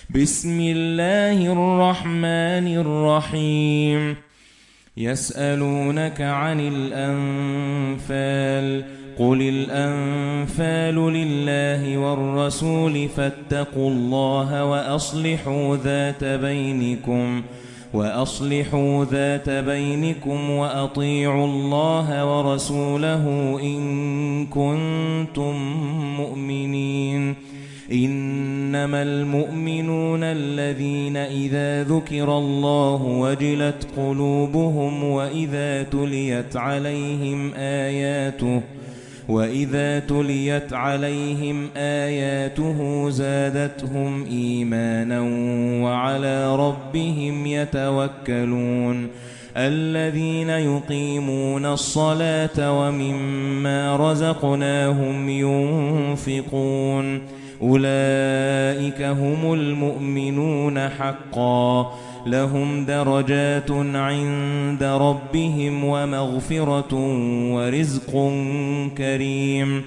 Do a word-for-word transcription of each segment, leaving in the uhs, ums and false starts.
بسم الله الرحمن الرحيم يسألونك عن الأنفال قل الأنفال لله والرسول فاتقوا الله وأصلحوا ذات بينكم وأصلحوا ذات بينكم وأطيعوا الله ورسوله إن كنتم مؤمنين إنما المؤمنون الذين إذا ذكر الله وجلت قلوبهم وإذا تليت عليهم آياته وإذا تليت عليهم آياته زادتهم إيمانا وعلى ربهم يتوكلون الذين يقيمون الصلاة ومما رزقناهم ينفقون أولئك هم المؤمنون حقا لهم درجات عند ربهم ومغفرة ورزق كريم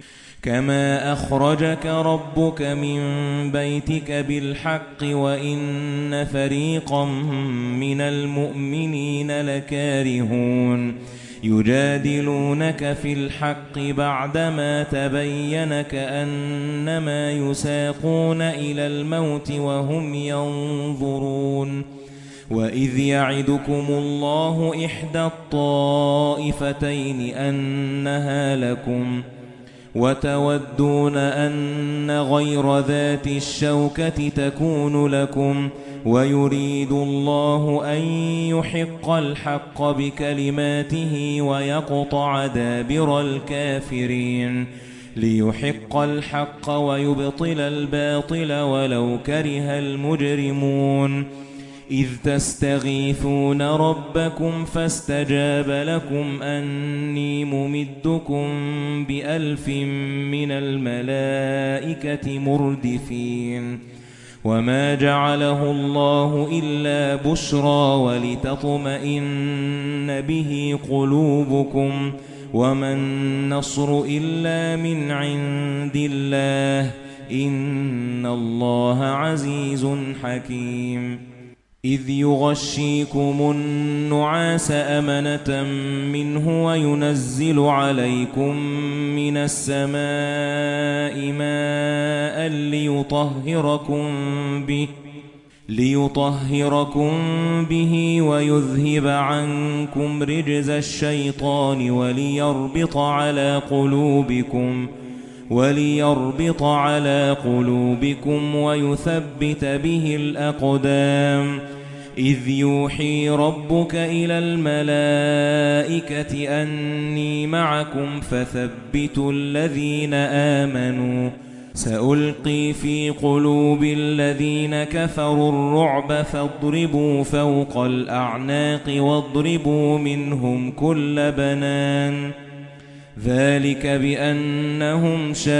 كما أخرجك ربك من بيتك بالحق وإن فريقا من المؤمنين لكارهون يجادلونك في الحق بعدما تبين كأنما يساقون إلى الموت وهم ينظرون وإذ يعدكم الله إحدى الطائفتين أنها لكم وتودون أن غير ذات الشوكة تكون لكم ويريد الله أن يحق الحق بكلماته ويقطع دابر الكافرين ليحق الحق ويبطل الباطل ولو كره المجرمون إذ تستغيثون ربكم فاستجاب لكم أني ممدكم بألف من الملائكة مردفين وما جعله الله إلا بشرى ولتطمئن به قلوبكم وما النصر إلا من عند الله إن الله عزيز حكيم إذ يغشيكم النعاس أمنة منه وينزل عليكم من السماء ماء ليطهركم به ليطهركم به ويذهب عنكم رجز الشيطان وليربط على قلوبكم وليربط على قلوبكم ويثبت به الأقدام إذ يوحي ربك إلى الملائكة أني معكم فثبتوا الذين آمنوا سألقي في قلوب الذين كفروا الرعب فاضربوا فوق الأعناق واضربوا منهم كل بنان ذلك بأنهم شاقوا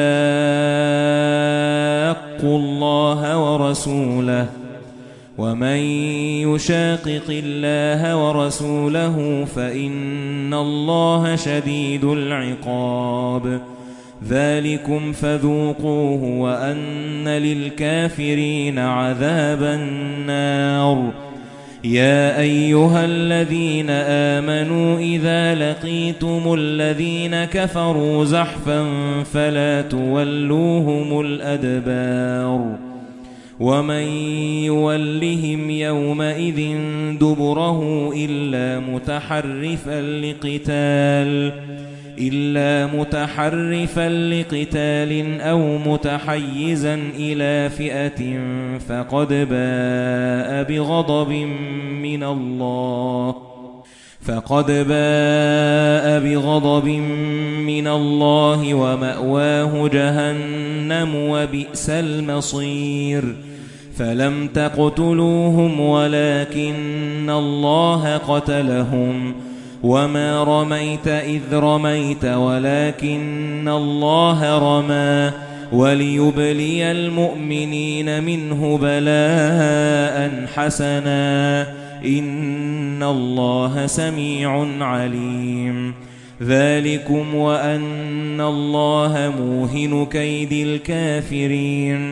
الله ورسوله ومن يشاقق الله ورسوله فإن الله شديد العقاب ذلكم فذوقوه وأن للكافرين عذاب النار يا أيها الذين آمنوا إذا لقيتم الذين كفروا زحفا فلا تولوهم الأدبار ومن يولهم يومئذ دبره إلا متحرفا لقتال إلا متحرفا لقتال أو متحيزا إلى فئة فقد باء بغضب من الله فقد باء بغضب من الله ومأواه جهنم وبئس المصير فلم تقتلوهم ولكن الله قتلهم وما رميت إذ رميت ولكن الله رمى وليبلي المؤمنين منه بلاء حسنا إن الله سميع عليم ذلكم وأن الله موهن كيد الكافرين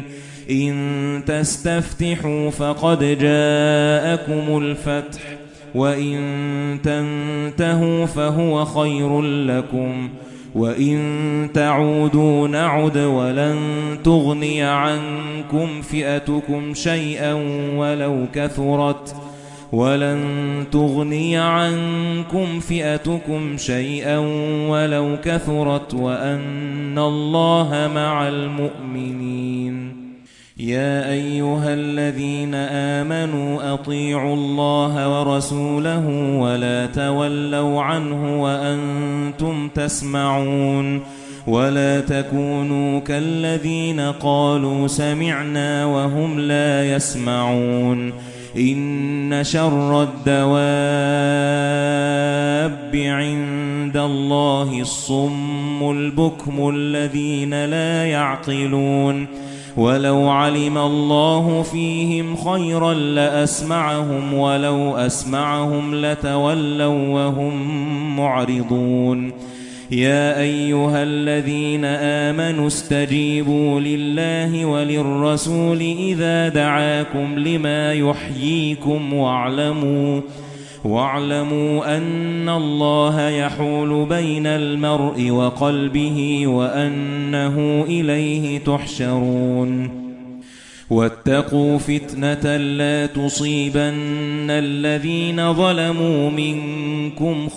إن تستفتحوا فقد جاءكم الفتح وإن تنتهوا فهو خير لكم وإن تعودوا نعد ولن تغني عنكم فئتكم شيئا ولو كثرت ولن تغني عنكم فئتكم شيئا ولو كثرت وأن الله مع المؤمنين. يا أيها الذين آمنوا أطيعوا الله ورسوله ولا تولوا عنه وأنتم تسمعون ولا تكونوا كالذين قالوا سمعنا وهم لا يسمعون. إن شر الدواب عند الله الصم البكم الذين لا يعقلون ولو علم الله فيهم خيرا لأسمعهم ولو أسمعهم لتولوا وهم معرضون. يا أيها الذين آمنوا استجيبوا لله وللرسول إذا دعاكم لما يحييكم واعلموا واعلموا أن الله يحول بين المرء وقلبه وأنه إليه تحشرون. واتقوا فتنة لا تصيبن الذين ظلموا منكم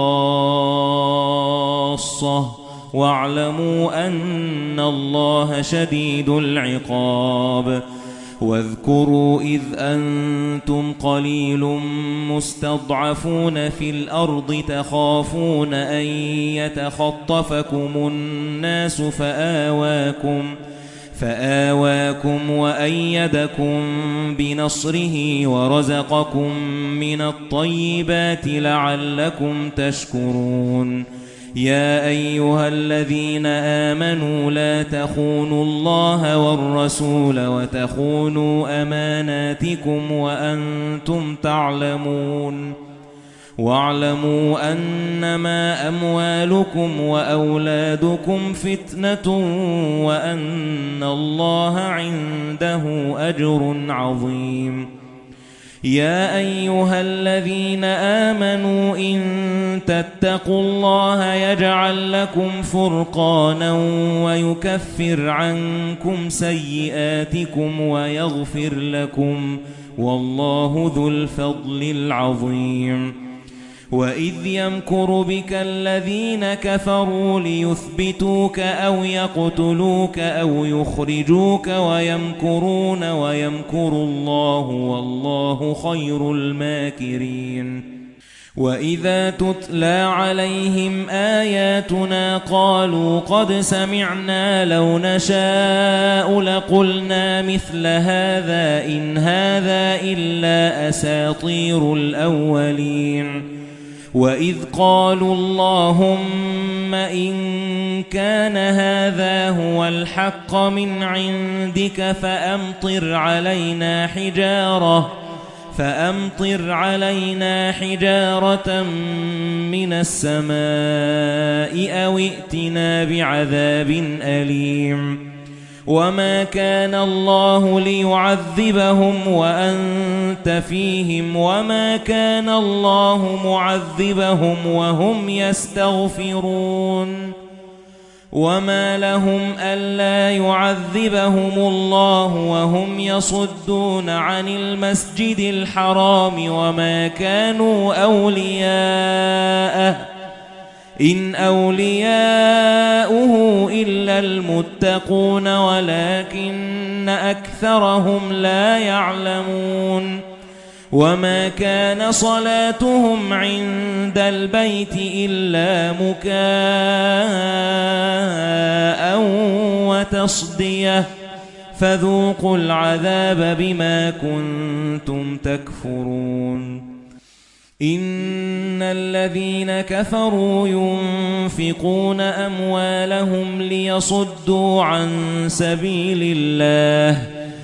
خاصة واعلموا أن الله شديد العقاب. واذكروا إذ أنتم قليل مستضعفون في الأرض تخافون أن يتخطفكم الناس فآواكم فآواكم وأيدكم بنصره ورزقكم من الطيبات لعلكم تشكرون. يا أيها الذين آمنوا لا تخونوا الله والرسول وتخونوا أماناتكم وأنتم تعلمون. واعلموا أنما أموالكم وأولادكم فتنة وأن الله عنده أجر عظيم. يا أيها الذين آمنوا إن تتقوا الله يجعل لكم فرقانا ويكفر عنكم سيئاتكم ويغفر لكم والله ذو الفضل العظيم. وإذ يمكر بك الذين كفروا ليثبتوك أو يقتلوك أو يخرجوك ويمكرون ويمكر الله والله خير الماكرين. وإذا تتلى عليهم آياتنا قالوا قد سمعنا لو نشاء لقلنا مثل هذا إن هذا إلا أساطير الأولين. وإذ قالوا اللهم إن كان هذا هو الحق من عندك فأمطر علينا حجارة فأمطر علينا حجارة من السماء أو ائتنا بعذاب أليم. وما كان الله ليعذبهم وأنت فيهم وما كان الله معذبهم وهم يستغفرون. وما لهم ألا يعذبهم الله وهم يصدون عن المسجد الحرام وما كانوا أولياءه إن أولياؤه إلا المتقون ولكن أكثرهم لا يعلمون. وما كان صلاتهم عند البيت إلا مكاء وتصدية فذوقوا العذاب بما كنتم تكفرون. إن الذين كفروا ينفقون أموالهم ليصدوا عن سبيل الله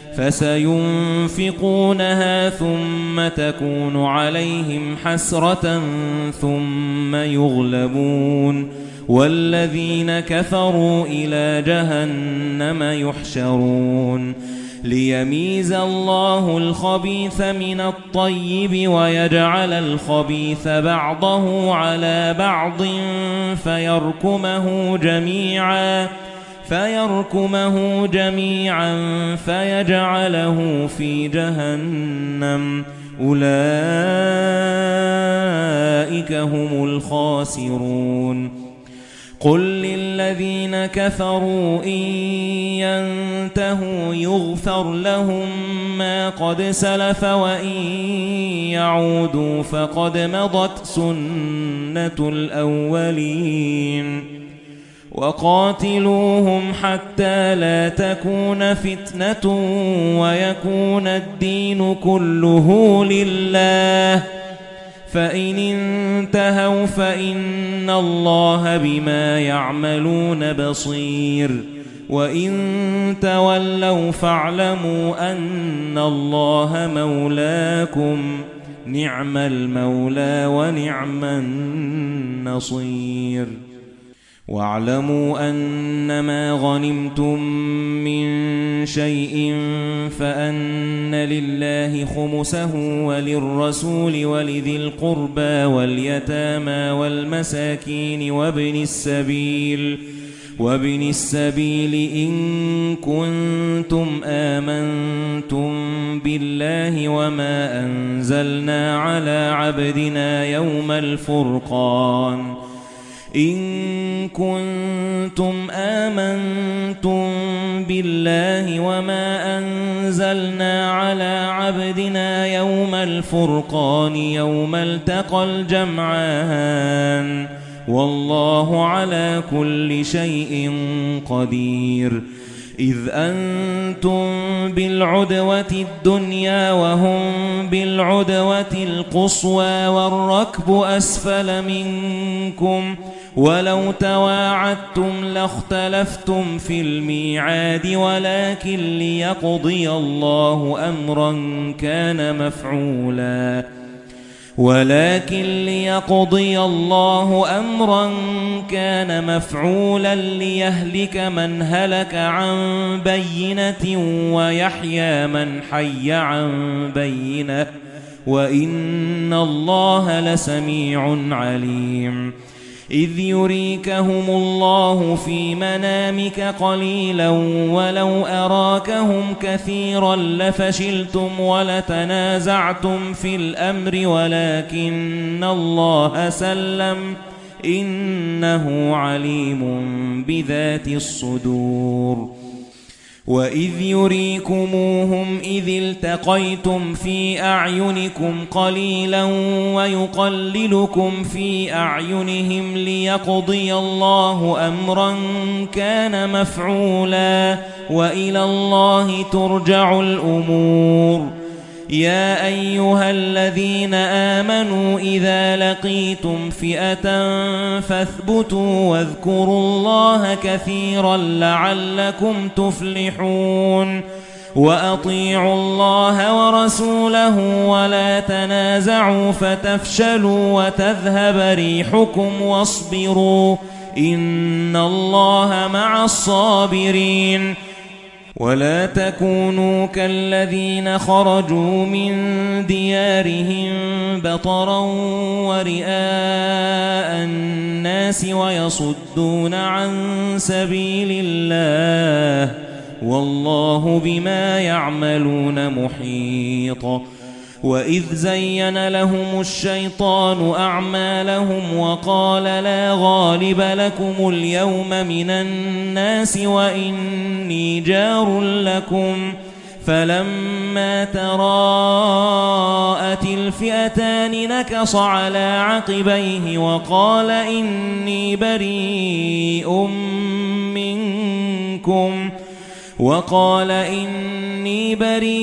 فسينفقونها ثم تكون عليهم حسرة ثم يغلبون والذين كفروا إلى جهنم يحشرون. ليميز الله الخبيث من الطيب ويجعل الخبيث بعضه على بعض فيركمه جميعا فيركمه جميعا فيجعله في جهنم أولئك هم الخاسرون قل للذين كفروا إن ينتهوا يغفر لهم ما قد سلف وإن يعودوا فقد مضت سنة الأولين وقاتلوهم حتى لا تكون فتنة ويكون الدين كله لله فإن انتهوا فإن الله بما يعملون بصير وإن تولوا فاعلموا أن الله مولاكم نعم المولى ونعم النصير واعلموا أنما غنمتم من شيء فأن لله خمسه وللرسول ولذي القربى واليتامى والمساكين وابن السبيل وابن السبيل إن كنتم آمنتم بالله وما أنزلنا على عبدنا يوم الفرقان إن كنتم آمنتم بالله وما أنزلنا على عبدنا يوم الفرقان يوم التقى الجمعان والله على كل شيء قدير إذ أنتم بالعدوة الدنيا وهم بالعدوة القصوى والركب أسفل منكم ولو تواعدتم لاختلفتم في الميعاد ولكن ليقضي الله أمرا كان مفعولا ولكن ليقضي الله أمرا كان مفعولا ليهلك من هلك عن بينة ويحيى من حي عن بينة وإن الله لسميع عليم إذ يريكهم الله في منامك قليلا ولو أراكهم كثيرا لفشلتم ولتنازعتم في الأمر ولكن الله سلم إنه عليم بذات الصدور وإذ يريكموهم إذ التقيتم في أعينكم قليلا ويقللكم في أعينهم ليقضي الله أمرا كان مفعولا وإلى الله ترجع الأمور يا أيها الذين آمنوا إذا لقيتم فئة فاثبتوا واذكروا الله كثيرا لعلكم تفلحون وأطيعوا الله ورسوله ولا تنازعوا فتفشلوا وتذهب ريحكم واصبروا إن الله مع الصابرين ولا تكونوا كالذين خرجوا من ديارهم بطرا ورئاء الناس ويصدون عن سبيل الله والله بما يعملون محيط وإذ زين لهم الشيطان أعمالهم وقال لا غالب لكم اليوم من الناس وإني جار لكم فلما تراءت الفئتان نكص على عقبيه وقال إني بريء منكم وقال إني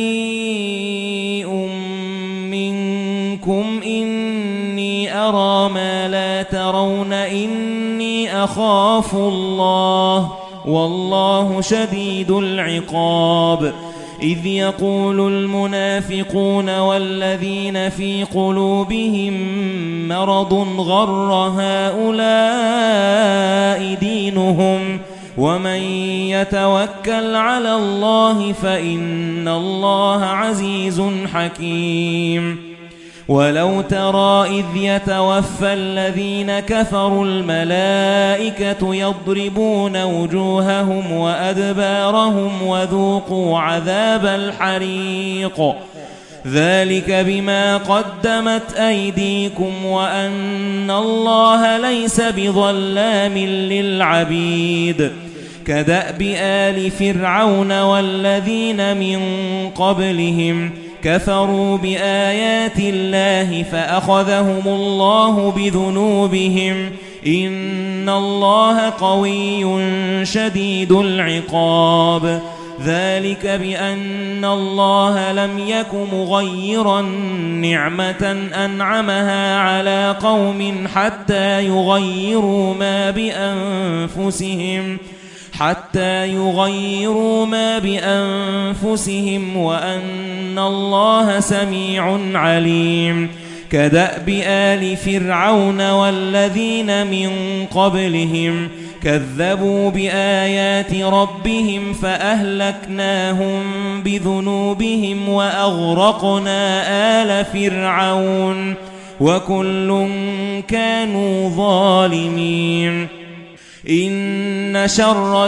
بريء منكم إني أرى ما لا ترون إني أخاف الله والله شديد العقاب إذ يقول المنافقون والذين في قلوبهم مرض غر هؤلاء دينهم ومن يتوكل على الله فإن الله عزيز حكيم ولو ترى إذ يتوفى الذين كفروا الملائكة يضربون وجوههم وأدبارهم وذوقوا عذاب الحريق ذلك بما قدمت أيديكم وأن الله ليس بظلام للعبيد كدأب آل فرعون والذين من قبلهم كفروا بآيات الله فأخذهم الله بذنوبهم إن الله قوي شديد العقاب ذلك بأن الله لم يك مغيرا نعمة أنعمها على قوم حتى يغيروا ما بأنفسهم حتى يغيروا ما بأنفسهم وأن الله سميع عليم كدأب آل فرعون والذين من قبلهم كذبوا بآيات ربهم فأهلكناهم بذنوبهم وأغرقنا آل فرعون وكل كانوا ظالمين إن شر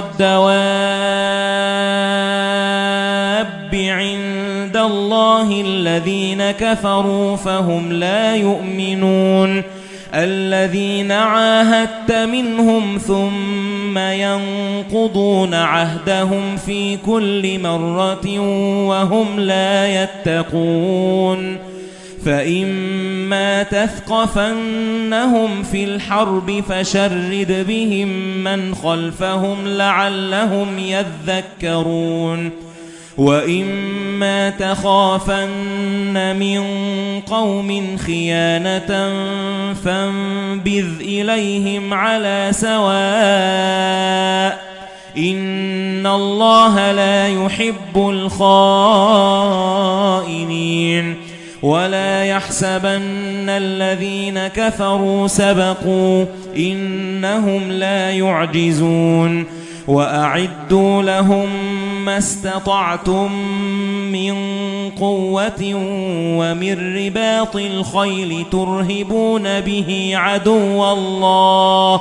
الدواب عند الله الذين كفروا فهم لا يؤمنون الذين عاهدت منهم ثم ينقضون عهدهم في كل مرة وهم لا يتقون فإما تثقفنهم في الحرب فشرد بهم من خلفهم لعلهم يذكرون وإما تخافن من قوم خيانة فانبذ إليهم على سواء إن الله لا يحب الخائنين ولا يحسبن الذين كفروا سبقوا إنهم لا يعجزون وأعدوا لهم ما استطعتم من قوة ومن رباط الخيل ترهبون به عدو الله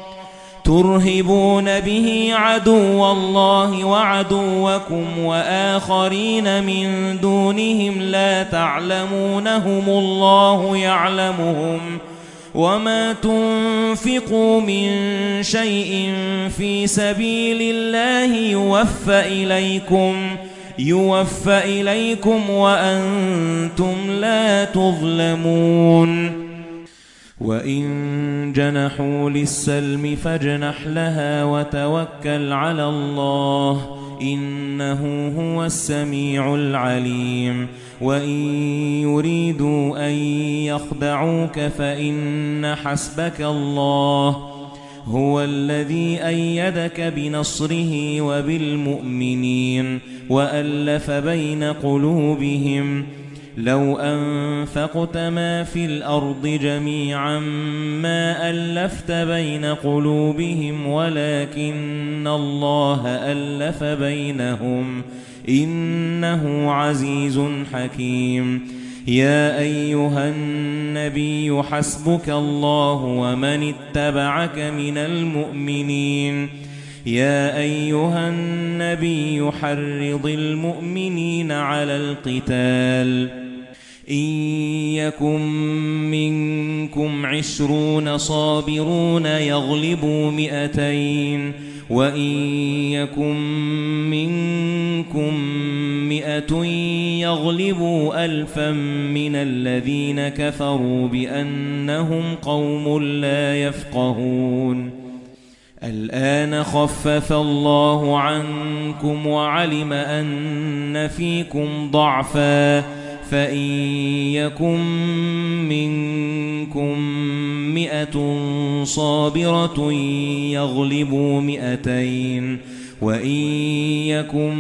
ترهبون به عدو الله وعدوكم وآخرين من دونهم لا تعلمونهم الله يعلمهم وما تنفقوا من شيء في سبيل الله يوفى إليكم يوفى إليكم وأنتم لا تظلمون وإن جنحوا للسلم فاجنح لها وتوكل على الله إنه هو السميع العليم وإن يريدوا أن يخدعوك فإن حسبك الله هو الذي أيدك بنصره وبالمؤمنين وألف بين قلوبهم لو أنفقت ما في الأرض جميعا ما ألفت بين قلوبهم ولكن الله ألف بينهم إنه عزيز حكيم يا أيها النبي حسبك الله ومن اتبعك من المؤمنين يا أيها النبي حرض المؤمنين على القتال إن يكن منكم عشرون صابرون يغلبوا مئتين وإن يكن منكم مئة يغلبوا ألفا من الذين كفروا بأنهم قوم لا يفقهون الآن خفف الله عنكم وعلم أن فيكم ضعفا فإن يكن منكم مئة صابرة يغلبوا مئتين وإن يكن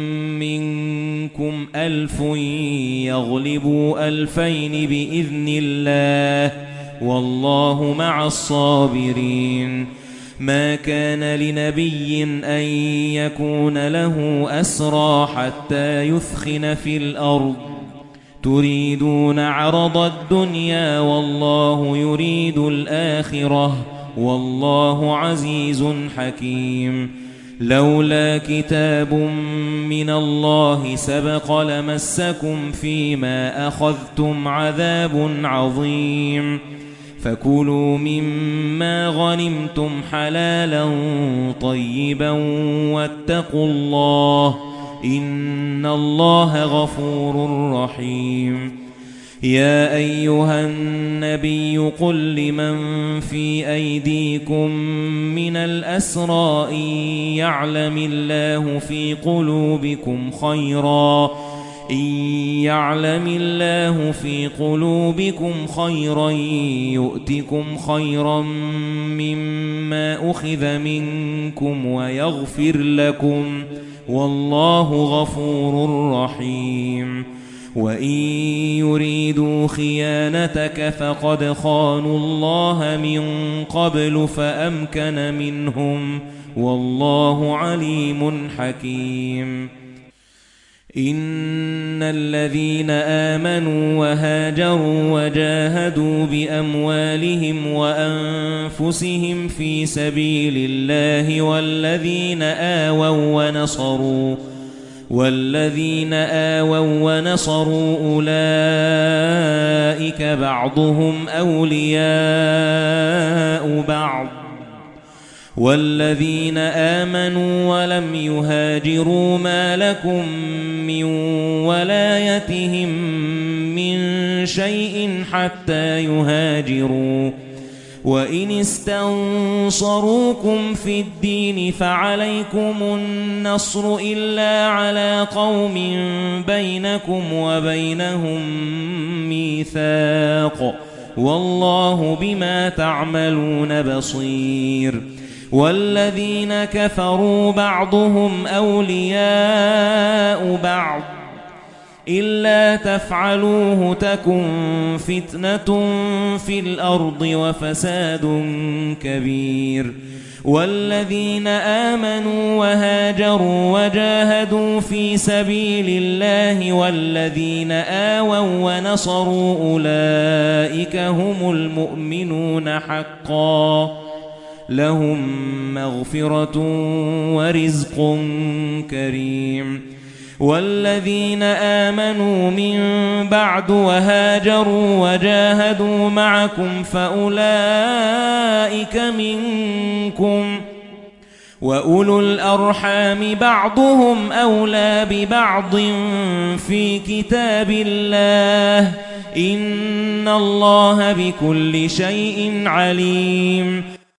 منكم ألف يغلبوا ألفين بإذن الله والله مع الصابرين ما كان لنبي أن يكون له أسرى حتى يثخن في الأرض تريدون عرض الدنيا والله يريد الآخرة والله عزيز حكيم لولا كتاب من الله سبق لمسكم فيما أخذتم عذاب عظيم فكلوا مما غنمتم حلالا طيبا واتقوا الله إن الله غفور رحيم يا أيها النبي قل لمن في أيديكم من الأسرى إن يعلم الله في قلوبكم خيرا إن يعلم الله في قلوبكم خيرا يؤتكم خيرا مما أخذ منكم ويغفر لكم والله غفور رحيم وإن يريدوا خيانتك فقد خانوا الله من قبل فأمكن منهم والله عليم حكيم إن الذين آمنوا وهاجروا وجاهدوا بأموالهم وأنفسهم في سبيل الله والذين آووا ونصروا والذين آووا ونصروا أولئك بعضهم أولياء بعض والذين آمنوا ولم يهاجروا ما لكم من ولايتهم من شيء حتى يهاجروا وإن استنصروكم في الدين فعليكم النصر إلا على قوم بينكم وبينهم ميثاق والله بما تعملون بصير والذين كفروا بعضهم أولياء بعض إلا تفعلوه تكن فتنة في الأرض وفساد كبير والذين آمنوا وهاجروا وجاهدوا في سبيل الله والذين آووا ونصروا أولئك هم المؤمنون حقا لهم مغفرة ورزق كريم والذين آمنوا من بعد وهاجروا وجاهدوا معكم فأولئك منكم وأولو الأرحام بعضهم أولى ببعض في كتاب الله إن الله بكل شيء عليم